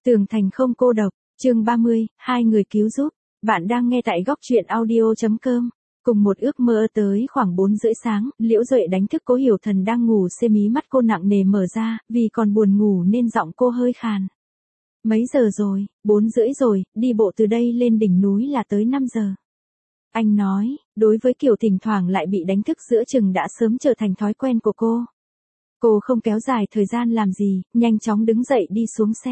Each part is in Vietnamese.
Tường thành không cô độc, chương 30, hai người cứu giúp. Bạn đang nghe tại góc truyện audio.com. Cùng một ước mơ tới khoảng 4 rưỡi sáng, Liễu Duệ đánh thức Cố Hiểu Thần đang ngủ xê mí mắt cô nặng nề mở ra, vì còn buồn ngủ nên giọng cô hơi khàn. Mấy giờ rồi? 4 rưỡi rồi, đi bộ từ đây lên đỉnh núi là tới 5 giờ. Anh nói, đối với kiểu thỉnh thoảng lại bị đánh thức giữa chừng đã sớm trở thành thói quen của cô. Cô không kéo dài thời gian làm gì, nhanh chóng đứng dậy đi xuống xe.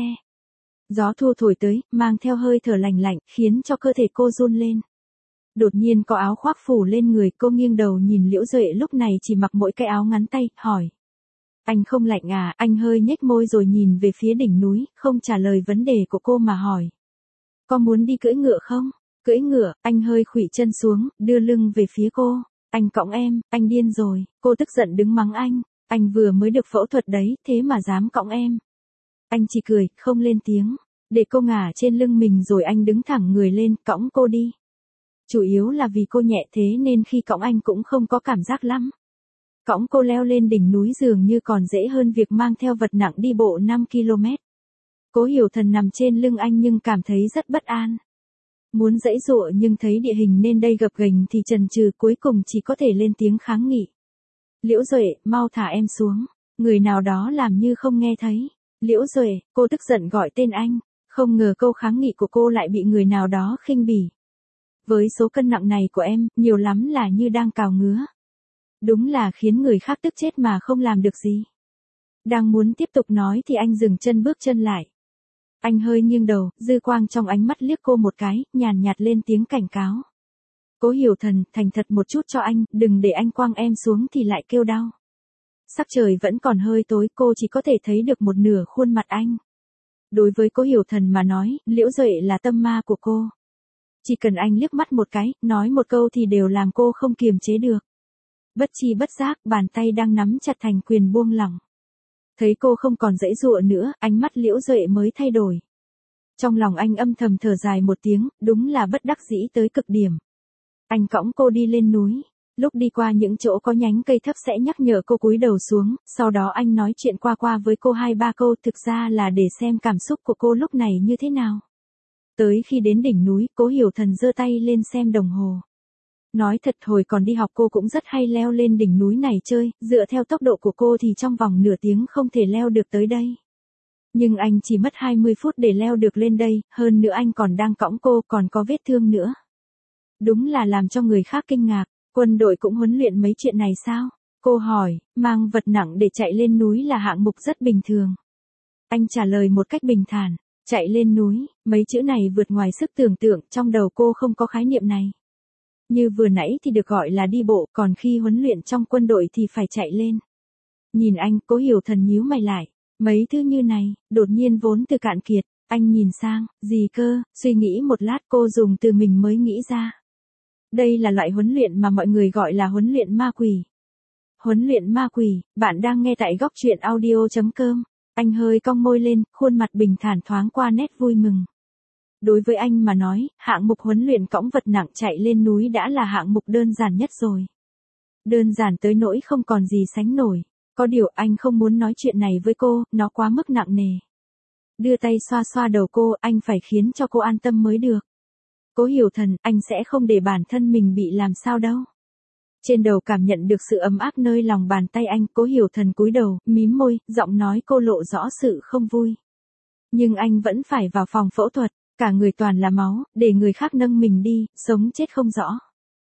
Gió thu thổi tới, mang theo hơi thở lành lạnh, khiến cho cơ thể cô run lên. Đột nhiên có áo khoác phủ lên người, cô nghiêng đầu nhìn Liễu Duệ lúc này chỉ mặc mỗi cái áo ngắn tay, hỏi. Anh không lạnh à? Anh hơi nhếch môi rồi nhìn về phía đỉnh núi, không trả lời vấn đề của cô mà hỏi. Có muốn đi cưỡi ngựa không? Cưỡi ngựa, anh hơi khuỵu chân xuống, đưa lưng về phía cô. Anh cõng em, anh điên rồi, cô tức giận đứng mắng anh. Anh vừa mới được phẫu thuật đấy, thế mà dám cõng em. Anh chỉ cười, không lên tiếng. Để cô ngả trên lưng mình rồi anh đứng thẳng người lên, cõng cô đi. Chủ yếu là vì cô nhẹ thế nên khi cõng anh cũng không có cảm giác lắm. Cõng cô leo lên đỉnh núi dường như còn dễ hơn việc mang theo vật nặng đi bộ 5 km. Cố Hiểu Thần nằm trên lưng anh nhưng cảm thấy rất bất an. Muốn giãy giụa nhưng thấy địa hình nên đây gập ghềnh thì chần chừ, cuối cùng chỉ có thể lên tiếng kháng nghị. Liễu Duệ, mau thả em xuống. Người nào đó làm như không nghe thấy. Liễu Duệ, cô tức giận gọi tên anh. Không ngờ câu kháng nghị của cô lại bị người nào đó khinh bỉ. Với số cân nặng này của em, nhiều lắm là như đang cào ngứa. Đúng là khiến người khác tức chết mà không làm được gì. Đang muốn tiếp tục nói thì anh dừng chân bước chân lại. Anh hơi nghiêng đầu, dư quang trong ánh mắt liếc cô một cái, nhàn nhạt lên tiếng cảnh cáo. Cố Hiểu Thần, thành thật một chút cho anh, đừng để anh quăng em xuống thì lại kêu đau. Sắc trời vẫn còn hơi tối, cô chỉ có thể thấy được một nửa khuôn mặt anh. Đối với Cố Hiểu Thần mà nói, Liễu Duệ là tâm ma của cô. Chỉ cần anh liếc mắt một cái, nói một câu thì đều làm cô không kiềm chế được. Bất chi bất giác, bàn tay đang nắm chặt thành quyền buông lỏng. Thấy cô không còn giãy giụa nữa, ánh mắt Liễu Duệ mới thay đổi. Trong lòng anh âm thầm thở dài một tiếng, đúng là bất đắc dĩ tới cực điểm. Anh cõng cô đi lên núi. Lúc đi qua những chỗ có nhánh cây thấp sẽ nhắc nhở cô cúi đầu xuống, sau đó anh nói chuyện qua với cô 2-3 câu, thực ra là để xem cảm xúc của cô lúc này như thế nào. Tới khi đến đỉnh núi, Cố Hiểu Thần giơ tay lên xem đồng hồ. Nói thật hồi còn đi học cô cũng rất hay leo lên đỉnh núi này chơi, dựa theo tốc độ của cô thì trong vòng nửa tiếng không thể leo được tới đây. Nhưng anh chỉ mất 20 phút để leo được lên đây, hơn nữa anh còn đang cõng cô, còn có vết thương nữa. Đúng là làm cho người khác kinh ngạc. Quân đội cũng huấn luyện mấy chuyện này sao? Cô hỏi, mang vật nặng để chạy lên núi là hạng mục rất bình thường. Anh trả lời một cách bình thản, chạy lên núi, mấy chữ này vượt ngoài sức tưởng tượng, trong đầu cô không có khái niệm này. Như vừa nãy thì được gọi là đi bộ, còn khi huấn luyện trong quân đội thì phải chạy lên. Nhìn anh, Cố Hiểu Thần nhíu mày lại, mấy thứ như này, đột nhiên vốn từ cạn kiệt, anh nhìn sang, gì cơ, suy nghĩ một lát cô dùng từ mình mới nghĩ ra. Đây là loại huấn luyện mà mọi người gọi là huấn luyện ma quỷ. Huấn luyện ma quỷ, bạn đang nghe tại góc truyện audio.com. Anh hơi cong môi lên, khuôn mặt bình thản thoáng qua nét vui mừng. Đối với anh mà nói, hạng mục huấn luyện cõng vật nặng chạy lên núi đã là hạng mục đơn giản nhất rồi. Đơn giản tới nỗi không còn gì sánh nổi. Có điều anh không muốn nói chuyện này với cô, nó quá mức nặng nề. Đưa tay xoa xoa đầu cô, anh phải khiến cho cô an tâm mới được. Cố Hiểu Thần, anh sẽ không để bản thân mình bị làm sao đâu. Trên đầu cảm nhận được sự ấm áp nơi lòng bàn tay anh, Cố Hiểu Thần cúi đầu, mím môi, giọng nói cô lộ rõ sự không vui. Nhưng anh vẫn phải vào phòng phẫu thuật, cả người toàn là máu, để người khác nâng mình đi, sống chết không rõ.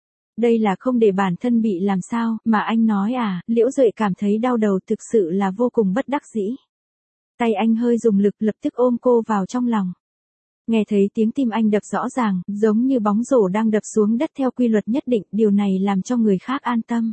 Đây là không để bản thân bị làm sao, mà anh nói à, Liễu Duệ cảm thấy đau đầu thực sự là vô cùng bất đắc dĩ. Tay anh hơi dùng lực lập tức ôm cô vào trong lòng. Nghe thấy tiếng tim anh đập rõ ràng, giống như bóng rổ đang đập xuống đất theo quy luật nhất định, điều này làm cho người khác an tâm.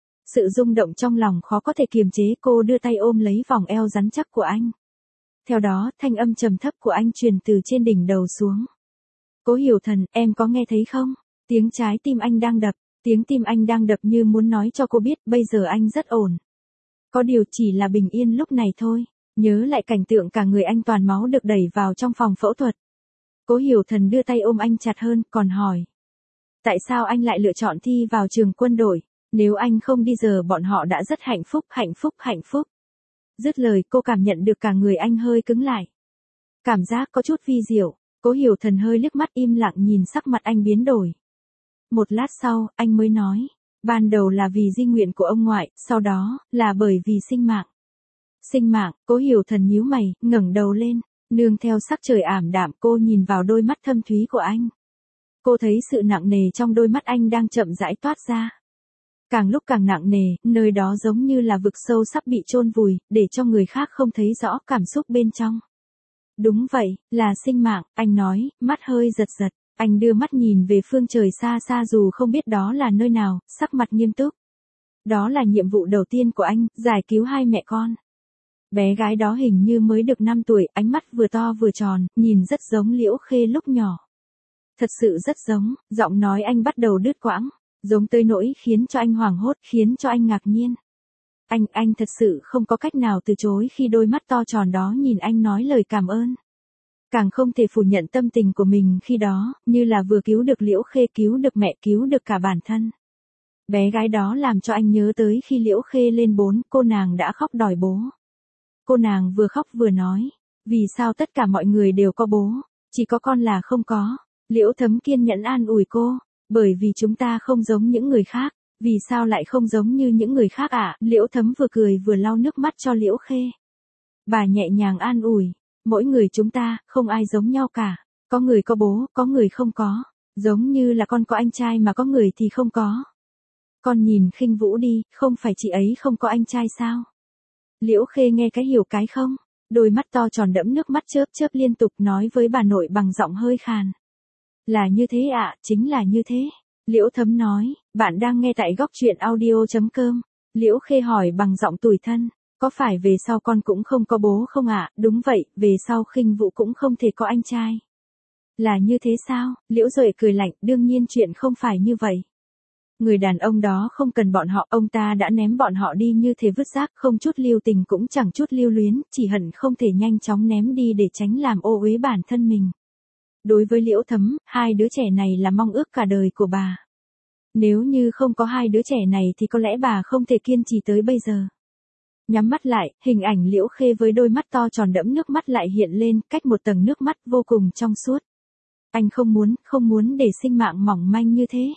Sự rung động trong lòng khó có thể kiềm chế, cô đưa tay ôm lấy vòng eo rắn chắc của anh. Theo đó, thanh âm trầm thấp của anh truyền từ trên đỉnh đầu xuống. Cố Hiểu Thần, em có nghe thấy không? Tiếng trái tim anh đang đập, tiếng tim anh đang đập như muốn nói cho cô biết bây giờ anh rất ổn. Có điều chỉ là bình yên lúc này thôi, nhớ lại cảnh tượng cả người anh toàn máu được đẩy vào trong phòng phẫu thuật. Cố Hiểu Thần đưa tay ôm anh chặt hơn, còn hỏi. Tại sao anh lại lựa chọn thi vào trường quân đội? Nếu anh không đi giờ bọn họ đã rất hạnh phúc. Dứt lời cô cảm nhận được cả người anh hơi cứng lại. Cảm giác có chút vi diệu, Cố Hiểu Thần hơi liếc mắt im lặng nhìn sắc mặt anh biến đổi. Một lát sau, anh mới nói, ban đầu là vì di nguyện của ông ngoại, sau đó, là bởi vì sinh mạng. Sinh mạng, Cố Hiểu Thần nhíu mày, ngẩng đầu lên, nương theo sắc trời ảm đạm cô nhìn vào đôi mắt thâm thúy của anh. Cô thấy sự nặng nề trong đôi mắt anh đang chậm rãi toát ra. Càng lúc càng nặng nề, nơi đó giống như là vực sâu sắp bị chôn vùi, để cho người khác không thấy rõ cảm xúc bên trong. Đúng vậy, là sinh mạng, anh nói, mắt hơi giật giật. Anh đưa mắt nhìn về phương trời xa xa dù không biết đó là nơi nào, sắc mặt nghiêm túc. Đó là nhiệm vụ đầu tiên của anh, giải cứu hai mẹ con. Bé gái đó hình như mới được 5 tuổi, ánh mắt vừa to vừa tròn, nhìn rất giống Liễu Khê lúc nhỏ. Thật sự rất giống, giọng nói anh bắt đầu đứt quãng, giống tới nỗi khiến cho anh hoảng hốt, khiến cho anh ngạc nhiên. Anh thật sự không có cách nào từ chối khi đôi mắt to tròn đó nhìn anh nói lời cảm ơn. Càng không thể phủ nhận tâm tình của mình khi đó, như là vừa cứu được Liễu Khê, cứu được mẹ, cứu được cả bản thân. Bé gái đó làm cho anh nhớ tới khi Liễu Khê lên 4, cô nàng đã khóc đòi bố. Cô nàng vừa khóc vừa nói, vì sao tất cả mọi người đều có bố, chỉ có con là không có. Liễu Thấm kiên nhẫn an ủi cô, bởi vì chúng ta không giống những người khác, vì sao lại không giống như những người khác ạ? Liễu Thấm vừa cười vừa lau nước mắt cho Liễu Khê. Bà nhẹ nhàng an ủi, mỗi người chúng ta, không ai giống nhau cả, có người có bố, có người không có, giống như là con có anh trai mà có người thì không có. Con nhìn Khinh Vũ đi, không phải chị ấy không có anh trai sao? Liễu Khê nghe cái hiểu cái không, đôi mắt to tròn đẫm nước mắt chớp chớp liên tục nói với bà nội bằng giọng hơi khàn. Là như thế ạ, chính là như thế. Liễu Thấm nói, bạn đang nghe tại góc truyện audio.com. Liễu Khê hỏi bằng giọng tủi thân, có phải về sau con cũng không có bố không ạ? Đúng vậy, về sau Khinh Vũ cũng không thể có anh trai. Là như thế sao? Liễu Duệ cười lạnh, đương nhiên chuyện không phải như vậy. Người đàn ông đó không cần bọn họ, ông ta đã ném bọn họ đi như thế vứt rác, không chút lưu tình cũng chẳng chút lưu luyến, chỉ hận không thể nhanh chóng ném đi để tránh làm ô uế bản thân mình. Đối với Liễu Thấm, hai đứa trẻ này là mong ước cả đời của bà. Nếu như không có hai đứa trẻ này thì có lẽ bà không thể kiên trì tới bây giờ. Nhắm mắt lại, hình ảnh Liễu Khê với đôi mắt to tròn đẫm nước mắt lại hiện lên, cách một tầng nước mắt vô cùng trong suốt. Anh không muốn để sinh mạng mỏng manh như thế.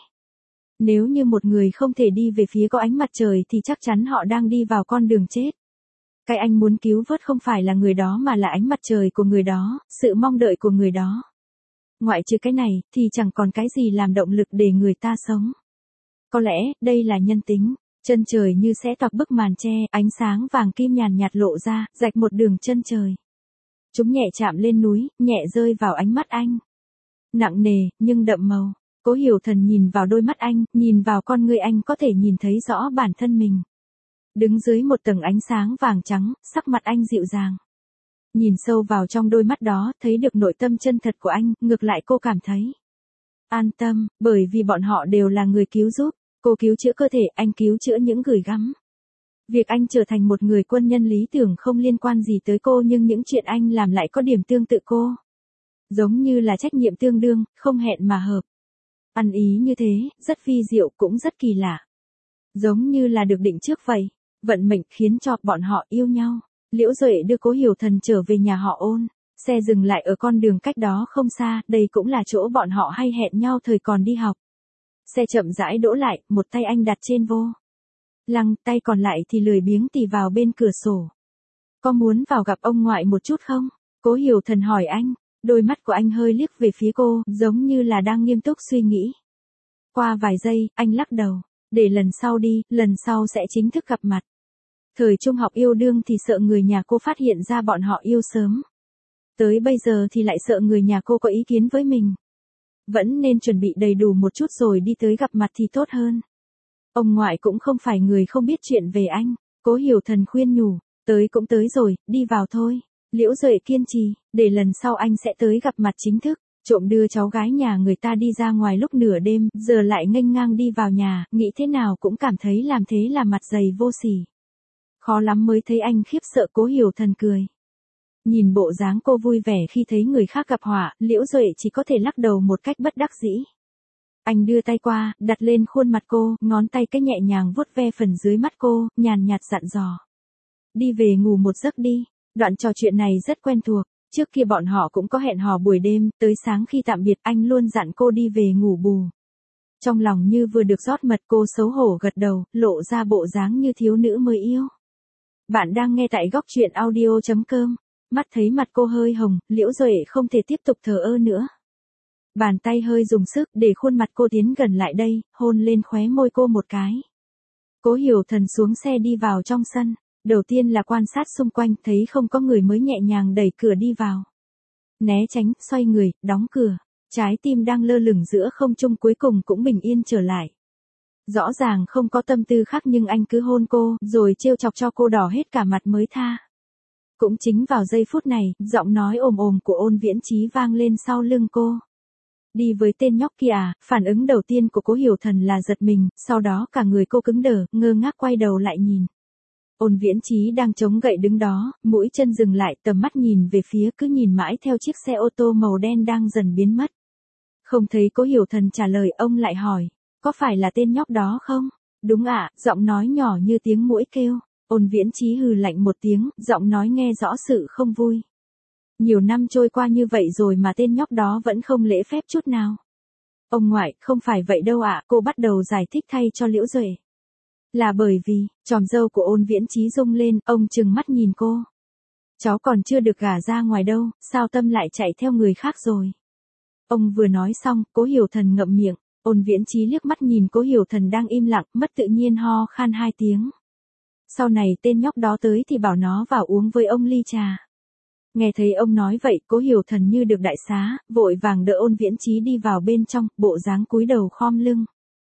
Nếu như một người không thể đi về phía có ánh mặt trời thì chắc chắn họ đang đi vào con đường chết. Cái anh muốn cứu vớt không phải là người đó mà là ánh mặt trời của người đó, sự mong đợi của người đó. Ngoại trừ cái này, thì chẳng còn cái gì làm động lực để người ta sống. Có lẽ, đây là nhân tính. Chân trời như sẽ toạc bức màn che, ánh sáng vàng kim nhàn nhạt lộ ra, rạch một đường chân trời. Chúng nhẹ chạm lên núi, nhẹ rơi vào ánh mắt anh. Nặng nề, nhưng đậm màu. Cố Hiểu Thần nhìn vào đôi mắt anh, nhìn vào con ngươi anh có thể nhìn thấy rõ bản thân mình. Đứng dưới một tầng ánh sáng vàng trắng, sắc mặt anh dịu dàng. Nhìn sâu vào trong đôi mắt đó, thấy được nội tâm chân thật của anh, ngược lại cô cảm thấy an tâm, bởi vì bọn họ đều là người cứu giúp. Cô cứu chữa cơ thể, anh cứu chữa những gửi gắm. Việc anh trở thành một người quân nhân lý tưởng không liên quan gì tới cô, nhưng những chuyện anh làm lại có điểm tương tự cô. Giống như là trách nhiệm tương đương, không hẹn mà hợp. Ăn ý như thế, rất phi diệu cũng rất kỳ lạ. Giống như là được định trước vậy. Vận mệnh khiến cho bọn họ yêu nhau. Liễu Duệ đưa Cố Hiểu Thần trở về nhà họ Ôn. Xe dừng lại ở con đường cách đó không xa, đây cũng là chỗ bọn họ hay hẹn nhau thời còn đi học. Xe chậm rãi đỗ lại, một tay anh đặt trên vô lăng, tay còn lại thì lười biếng tì vào bên cửa sổ. Có muốn vào gặp ông ngoại một chút không? Cố Hiểu Thần hỏi anh, đôi mắt của anh hơi liếc về phía cô, giống như là đang nghiêm túc suy nghĩ. Qua vài giây, anh lắc đầu, để lần sau đi, lần sau sẽ chính thức gặp mặt. Thời trung học yêu đương thì sợ người nhà cô phát hiện ra bọn họ yêu sớm. Tới bây giờ thì lại sợ người nhà cô có ý kiến với mình. Vẫn nên chuẩn bị đầy đủ một chút rồi đi tới gặp mặt thì tốt hơn. Ông ngoại cũng không phải người không biết chuyện về anh. Cố Hiểu Thần khuyên nhủ, tới cũng tới rồi, đi vào thôi. Liễu Duệ kiên trì, để lần sau anh sẽ tới gặp mặt chính thức. Trộm đưa cháu gái nhà người ta đi ra ngoài lúc nửa đêm, giờ lại nghênh ngang đi vào nhà, nghĩ thế nào cũng cảm thấy làm thế là mặt dày vô sỉ. Khó lắm mới thấy anh khiếp sợ. Cố Hiểu Thần cười. Nhìn bộ dáng cô vui vẻ khi thấy người khác gặp họa, Liễu Duệ chỉ có thể lắc đầu một cách bất đắc dĩ. Anh đưa tay qua, đặt lên khuôn mặt cô, ngón tay cái nhẹ nhàng vuốt ve phần dưới mắt cô, nhàn nhạt dặn dò. Đi về ngủ một giấc đi. Đoạn trò chuyện này rất quen thuộc. Trước kia bọn họ cũng có hẹn hò buổi đêm, tới sáng khi tạm biệt anh luôn dặn cô đi về ngủ bù. Trong lòng như vừa được rót mật, cô xấu hổ gật đầu, lộ ra bộ dáng như thiếu nữ mới yêu. Bạn đang nghe tại góc truyện audio.com. Mắt thấy mặt cô hơi hồng, Liễu Duệ không thể tiếp tục thờ ơ nữa. Bàn tay hơi dùng sức để khuôn mặt cô tiến gần lại đây, hôn lên khóe môi cô một cái. Cố Hiểu Thần xuống xe đi vào trong sân. Đầu tiên là quan sát xung quanh, thấy không có người mới nhẹ nhàng đẩy cửa đi vào. Né tránh, xoay người, đóng cửa. Trái tim đang lơ lửng giữa không trung cuối cùng cũng bình yên trở lại. Rõ ràng không có tâm tư khác nhưng anh cứ hôn cô, rồi trêu chọc cho cô đỏ hết cả mặt mới tha. Cũng chính vào giây phút này, giọng nói ồm ồm của Ôn Viễn Chí vang lên sau lưng cô. Đi với tên nhóc kia à? Phản ứng đầu tiên của Cố Hiểu Thần là giật mình, sau đó cả người cô cứng đờ, ngơ ngác quay đầu lại nhìn. Ôn Viễn Chí đang chống gậy đứng đó, mũi chân dừng lại, tầm mắt nhìn về phía, cứ nhìn mãi theo chiếc xe ô tô màu đen đang dần biến mất. Không thấy Cố Hiểu Thần trả lời, ông lại hỏi, có phải là tên nhóc đó không? Đúng ạ, giọng nói nhỏ như tiếng muỗi kêu. Ôn Viễn Chí hừ lạnh một tiếng, giọng nói nghe rõ sự không vui. Nhiều năm trôi qua như vậy rồi mà tên nhóc đó vẫn không lễ phép chút nào. Ông ngoại, không phải vậy đâu ạ, cô bắt đầu giải thích thay cho Liễu Duệ. Là bởi vì, chòm râu của Ôn Viễn Chí rung lên, ông trừng mắt nhìn cô. Cháu còn chưa được gả ra ngoài đâu, sao tâm lại chạy theo người khác rồi. Ông vừa nói xong, Cố Hiểu Thần ngậm miệng, Ôn Viễn Chí liếc mắt nhìn Cố Hiểu Thần đang im lặng, mất tự nhiên ho khan 2 tiếng. Sau này tên nhóc đó tới thì bảo nó vào uống với ông ly trà. Nghe thấy ông nói vậy, Cố Hiểu Thần như được đại xá, vội vàng đỡ Ôn Viễn Chí đi vào bên trong, bộ dáng cúi đầu khom lưng.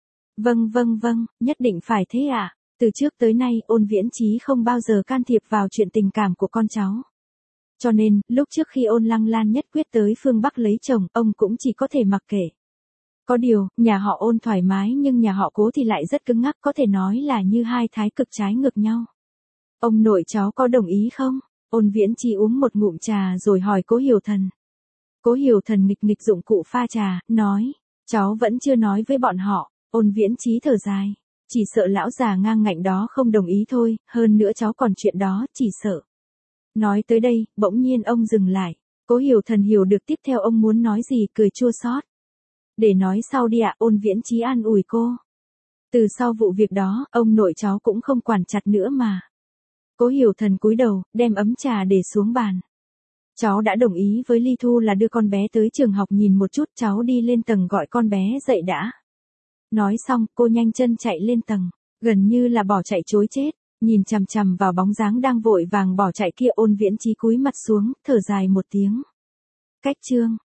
Vâng, nhất định phải thế ạ. Từ trước tới nay, Ôn Viễn Chí không bao giờ can thiệp vào chuyện tình cảm của con cháu. Cho nên, lúc trước khi Ôn Lăng Lan nhất quyết tới phương Bắc lấy chồng, ông cũng chỉ có thể mặc kệ. Có điều, nhà họ Ôn thoải mái nhưng nhà họ Cố thì lại rất cứng ngắc, có thể nói là như hai thái cực trái ngược nhau. Ông nội cháu có đồng ý không? Ôn Viễn Chí uống một ngụm trà rồi hỏi Cố Hiểu Thần. Cố Hiểu Thần nghịch nghịch dụng cụ pha trà, nói, cháu vẫn chưa nói với bọn họ. Ôn Viễn Chí thở dài, chỉ sợ lão già ngang ngạnh đó không đồng ý thôi, hơn nữa cháu còn chuyện đó, chỉ sợ. Nói tới đây, bỗng nhiên ông dừng lại. Cố Hiểu Thần hiểu được tiếp theo ông muốn nói gì, cười chua xót. Để nói sau đi ạ, Ôn Viễn Chí an ủi cô. Từ sau vụ việc đó, ông nội cháu cũng không quản chặt nữa mà. Cố Hiểu Thần cúi đầu, đem ấm trà để xuống bàn. Cháu đã đồng ý với Ly Thu là đưa con bé tới trường học nhìn một chút, cháu đi lên tầng gọi con bé dậy đã. Nói xong, cô nhanh chân chạy lên tầng, gần như là bỏ chạy trối chết, nhìn chằm chằm vào bóng dáng đang vội vàng bỏ chạy kia. Ôn Viễn Chí cúi mặt xuống, thở dài một tiếng. Cách chương